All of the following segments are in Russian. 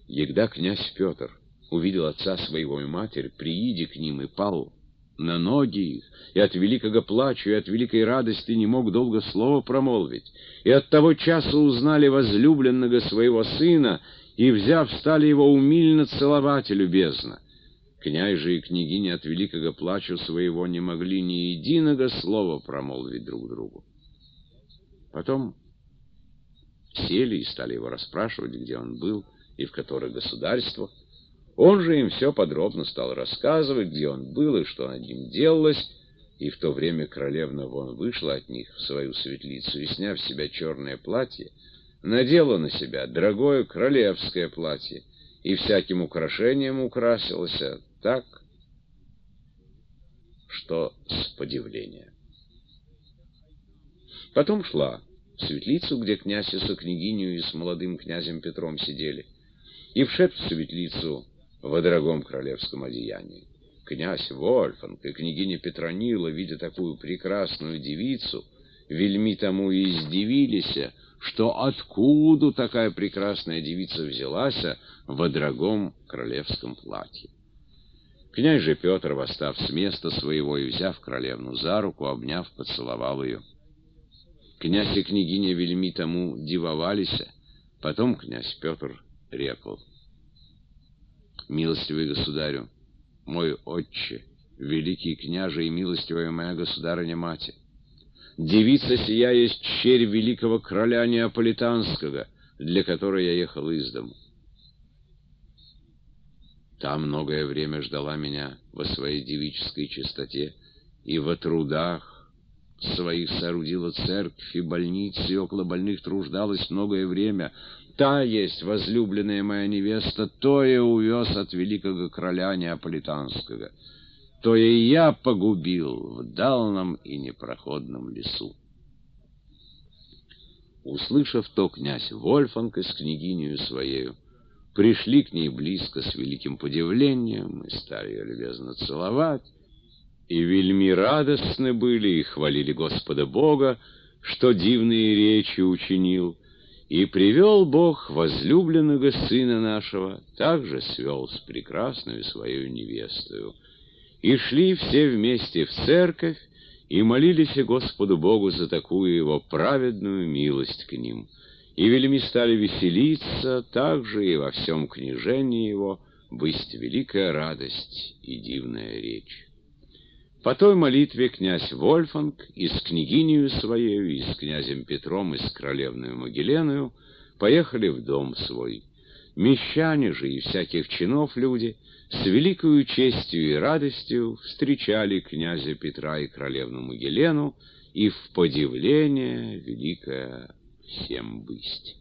Егда князь Петр увидел отца своего и матерь, прииди к ним и пал на ноги их, и от великого плачу, и от великой радости не мог долго слова промолвить, и от того часа узнали возлюбленного своего сына, и, взяв, стали его умильно целовать и любезно. Князь же и княгиня от великого плачу своего не могли ни единого слова промолвить друг другу. Потом сели и стали его расспрашивать, где он был и в которых государствах. Он же им все подробно стал рассказывать, где он был и что над ним делалось, и в то время королевна вон вышла от них в свою светлицу и, сняв с себя черное платье, надела на себя дорогое королевское платье и всяким украшением украсилась так, что с подивления. Потом шла в светлицу, где князь и со княгинью и с молодым князем Петром сидели, и вшед в светлицу во дорогом королевском одеянии. Князь Вольфанг и княгиня Петронила, видя такую прекрасную девицу, вельми тому и издивились, что откуда такая прекрасная девица взялась во дорогом королевском платье. Князь же Петр, восстав с места своего и взяв королевну за руку, обняв, поцеловал ее. Князь и княгиня вельми тому дивовались, потом князь Петр рекл: «Милостивый государю, мой отче, великий княже и милостивая моя государыня-мать, девица сия есть черь великого короля Неаполитанского, для которой я ехал из дому. Та многое время ждала меня во своей девической чистоте и во трудах своих соорудила церковь и больницы, и около больных труждалась многое время. Та есть возлюбленная моя невеста, то я увез от великого короля Неаполитанского, то и я погубил в дальнем и непроходном лесу». Услышав то, князь Вольфанг с княгинею своею пришли к ней близко с великим подивлением и стали ее любезно целовать, и вельми радостны были и хвалили Господа Бога, что дивные речи учинил, и привел Бог возлюбленного сына нашего, также свел с прекрасную свою невестою. И шли все вместе в церковь, и молились Господу Богу за такую его праведную милость к ним. И вельми стали веселиться, также и во всем княжении его бысть великая радость и дивная речь. По той молитве князь Вольфанг и с княгинею своею, и с князем Петром, и с королевною Магеленою поехали в дом свой. Мещане же и всяких чинов люди с великою честью и радостью встречали князя Петра и королевну Магелену, и в подивление великое всем бысть.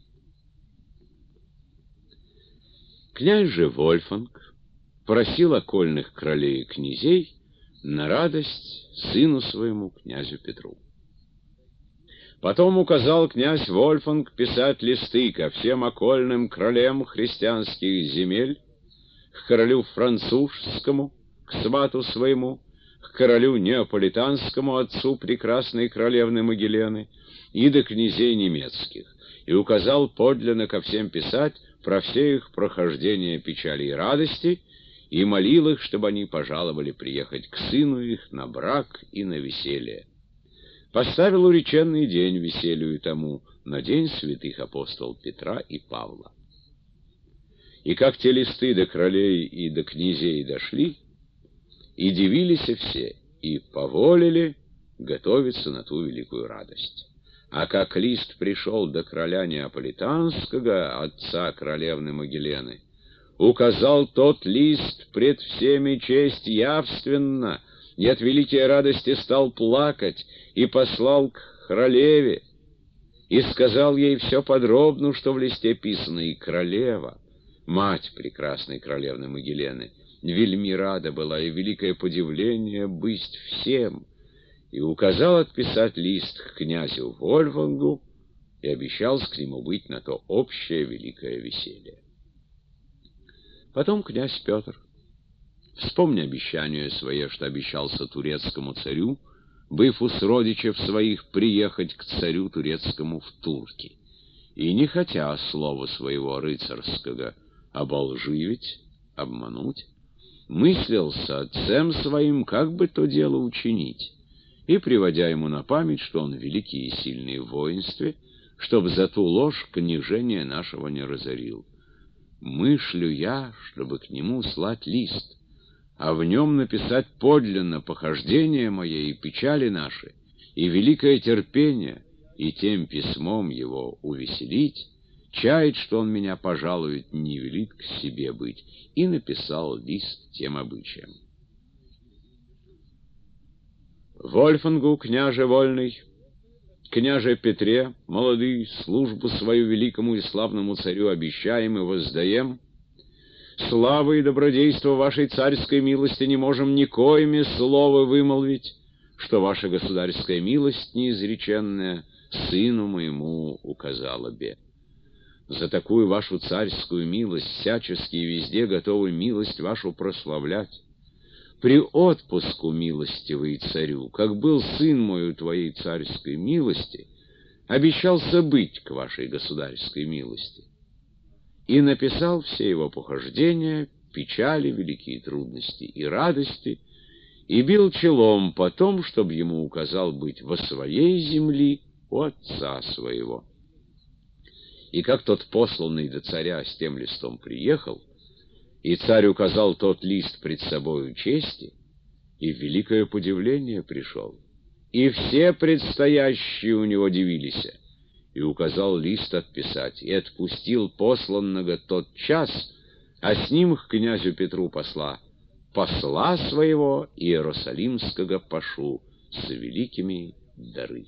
Князь же Вольфанг просил окольных королей и князей на радость сыну своему, князю Петру. Потом указал князь Вольфанг писать листы ко всем окольным королям христианских земель, к королю французскому, к свату своему, к королю неаполитанскому, отцу прекрасной королевны Магелены, и до князей немецких, и указал подлинно ко всем писать про все их прохождения печали и радости, и молил их, чтобы они пожаловали приехать к сыну их на брак и на веселье. Поставил уреченный день веселью тому, на день святых апостол Петра и Павла. И как те листы до королей и до князей дошли, и дивились все, и поволили готовиться на ту великую радость. А как лист пришел до короля Неаполитанского, отца королевны Магелены, указал тот лист пред всеми честь явственно, и от великой радости стал плакать, и послал к королеве, и сказал ей все подробно, что в листе писано, и королева, мать прекрасной королевны Магелены, вельми рада была, и великое подивление бысть всем, и указал отписать лист к князю Вольфангу, и обещался к нему быть на то общее великое веселье. Потом князь Петр, вспомни обещание свое, что обещался турецкому царю, быв у сродичев своих приехать к царю турецкому в Турки, и не хотя слова своего рыцарского оболживить, обмануть, мыслил с отцем своим, как бы то дело учинить, и, приводя ему на память, что он великий и сильный в воинстве, чтоб за ту ложь княжения нашего не разорил. Мыслю я, чтобы к нему слать лист, а в нем написать подлинно похождения мои и печали наши, и великое терпение, и тем письмом его увеселить, чает, что он меня пожалует, не велит к себе быть, и написал лист тем обычаем. Вольфгангу, княже вольный, княже Петре, молодый, службу свою великому и славному царю обещаем и воздаем. Славы и добродейства вашей царской милости не можем никоими слова вымолвить, что ваша государская милость неизреченная сыну моему указала бе. За такую вашу царскую милость всячески и везде готовы милость вашу прославлять. При отпуску милостивый царю, как был сын мой у твоей царской милости, обещался быть к вашей государской милости. И написал все его похождения, печали, великие трудности и радости, и бил челом потом, чтобы ему указал быть во своей земли у отца своего. И как тот посланный до царя с тем листом приехал, и царь указал тот лист пред собою чести, и в великое подивление пришел, и все предстоящие у него дивились, и указал лист отписать, и отпустил посланного тот час, а с ним к князю Петру посла своего иерусалимского пашу с великими дары.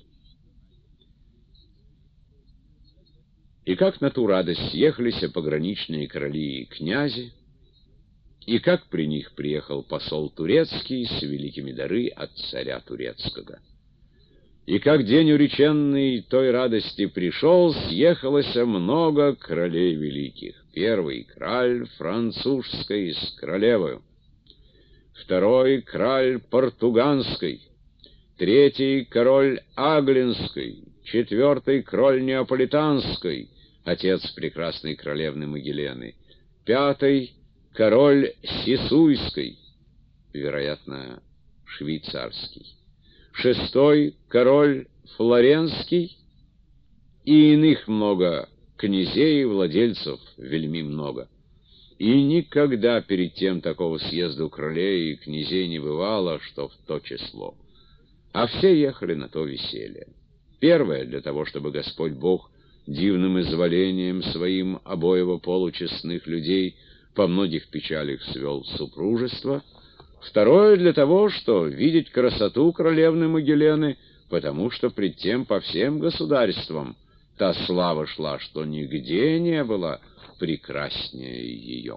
И как на ту радость съехались пограничные короли и князи, и как при них приехал посол турецкий с великими дары от царя турецкого. И как день уреченный той радости пришел, съехалось много королей великих. Первый — краль французской с королевою, второй — краль португанской, третий — король Аглинской, четвертый — король неаполитанской, отец прекрасной королевны Магелены, пятый — король Сисуйской, вероятно, швейцарский, шестой — король Флоренский, и иных много князей и владельцев вельми много. И никогда перед тем такого съезду королей и князей не бывало, что в то число. А все ехали на то веселье. Первое — для того, чтобы Господь Бог дивным изволением своим обоего получестных людей по многих печалях свел супружество. Второе — для того, что видеть красоту королевны Магелены, потому что пред тем по всем государствам та слава шла, что нигде не было прекраснее ее.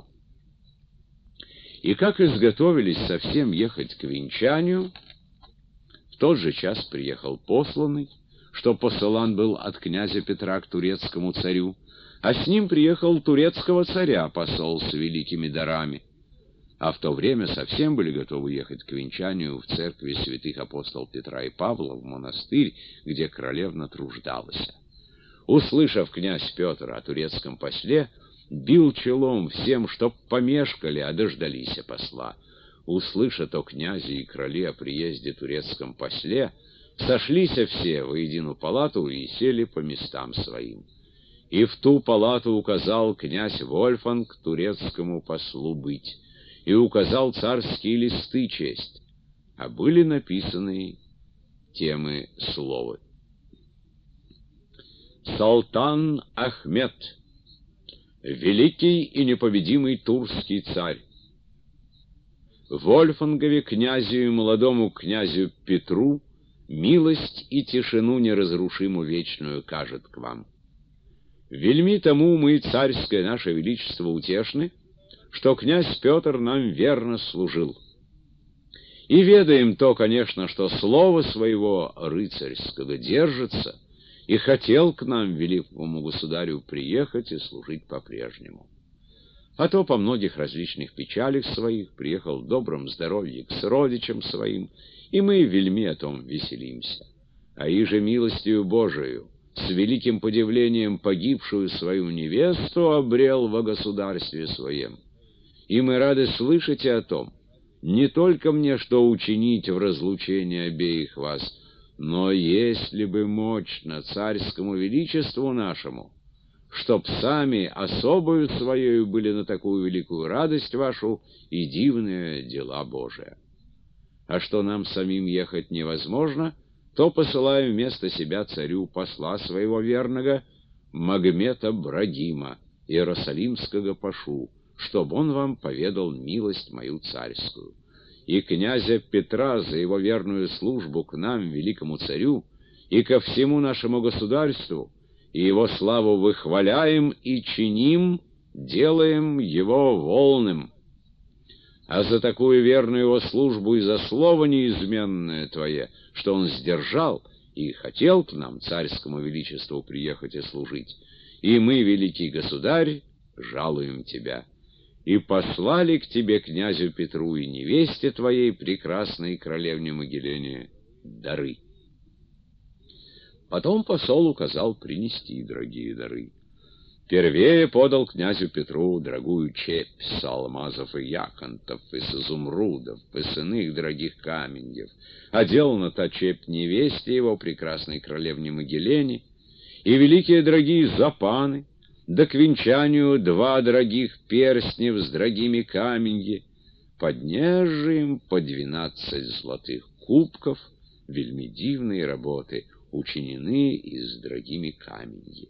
И как изготовились совсем ехать к венчанию, в тот же час приехал посланный, что посылан был от князя Петра к турецкому царю, а с ним приехал турецкого царя посол с великими дарами. А в то время совсем были готовы ехать к венчанию в церкви святых апостолов Петра и Павла в монастырь, где королевна труждалась. Услышав князь Петр о турецком после, бил челом всем, чтоб помешкали, а дождались посла. Услыша то князи и короли о приезде турецком после, сошлись все в единую палату и сели по местам своим. И в ту палату указал князь Вольфганг турецкому послу быть, и указал царские листы честь, а были написаны темы слова. Султан Ахмед, великий и непобедимый турский царь, Вольфгангове князю и молодому князю Петру милость и тишину неразрушиму вечную кажет к вам. Вельми тому мы, царское наше величество, утешны, что князь Петр нам верно служил. И ведаем то, конечно, что слово своего рыцарского держится, и хотел к нам, великому государю, приехать и служить по-прежнему. А то по многих различных печалях своих приехал в добром здоровье к сродичам своим, и мы вельми о том веселимся. А иже милостью Божию с великим подивлением погибшую свою невесту обрел во государстве своем. И мы рады слышать о том, не только мне, что учинить в разлучении обеих вас, но если бы мощно царскому величеству нашему, чтоб сами особою своею были на такую великую радость вашу и дивные дела Божия. А что нам самим ехать невозможно, то посылаю вместо себя царю посла своего верного Магмета Брагима, иерусалимского пашу, чтоб он вам поведал милость мою царскую. И князя Петра за его верную службу к нам, великому царю, и ко всему нашему государству, и его славу выхваляем и чиним, делаем его волным. А за такую верную его службу и за слово неизменное твое, что он сдержал и хотел к нам, царскому величеству, приехать и служить, и мы, великий государь, жалуем тебя. И послали к тебе, князю Петру, и невесте твоей, прекрасной королевне Магелене, дары. Потом посол указал принести дорогие дары. Первее подал князю Петру дорогую чепь с алмазов и яконтов, из изумрудов, из иных дорогих каменьев. Одел на та чепь невесте его, прекрасной королевне Магелене, и великие дорогие запаны, да к венчанию 2 дорогих перстнев с дорогими каменьи, поднес же им по 12 золотых кубков, вельми дивные работы, учинены из дорогими каменьи.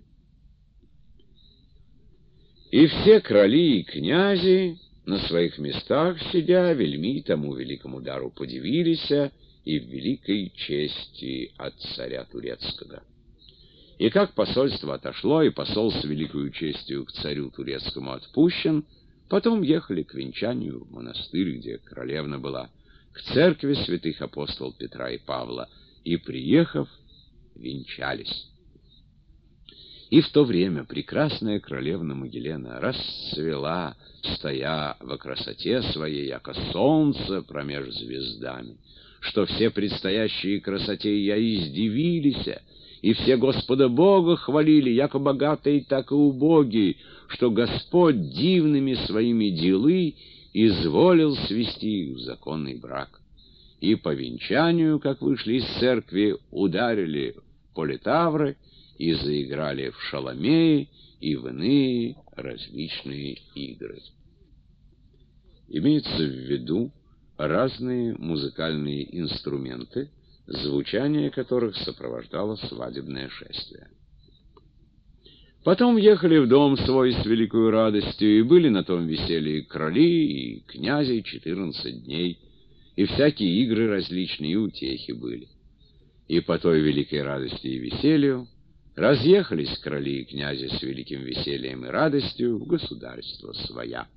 И все короли и князи, на своих местах сидя, вельми тому великому дару подивились и в великой чести от царя турецкого. И как посольство отошло, и посол с великою честью к царю турецкому отпущен, потом ехали к венчанию в монастырь, где королевна была, к церкви святых апостолов Петра и Павла, и, приехав, венчались. И в то время прекрасная королевна Магелена расцвела, стоя во красоте своей, яко солнце промеж звездами, что все предстоящие красоте я издивились, и все Господа Бога хвалили, яко богатые, так и убогие, что Господь дивными своими делы изволил свести их в законный брак. И по венчанию, как вышли из церкви, ударили в политавры и заиграли в шаломеи и в иные различные игры. Имеется в виду разные музыкальные инструменты, звучание которых сопровождало свадебное шествие. Потом ехали в дом свой с великою радостью, и были на том веселье короли и князи 14 дней, и всякие игры различные и утехи были. И по той великой радости и веселью разъехались короли и князи с великим весельем и радостью в государство своя.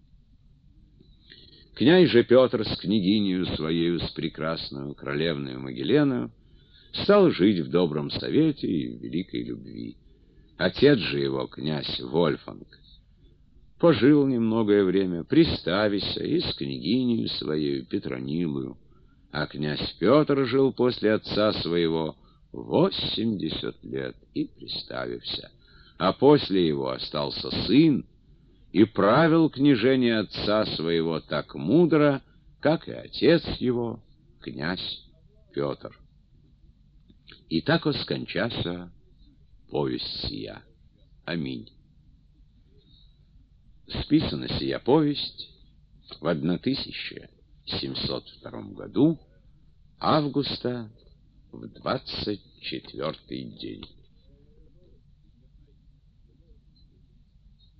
Князь же Петр с княгинею своею, с прекрасную королевную Магеленою, стал жить в добром совете и в великой любви. Отец же его, князь Вольфанг, пожил немногое время, приставися и с княгинею своею Петронилою, а князь Петр жил после отца своего 80 лет и приставился, а после его остался сын, и правил княжение отца своего так мудро, как и отец его, князь Петр. И так скончася повесть сия. Аминь. Списана сия повесть в 1702 году, августа, в 24-й день.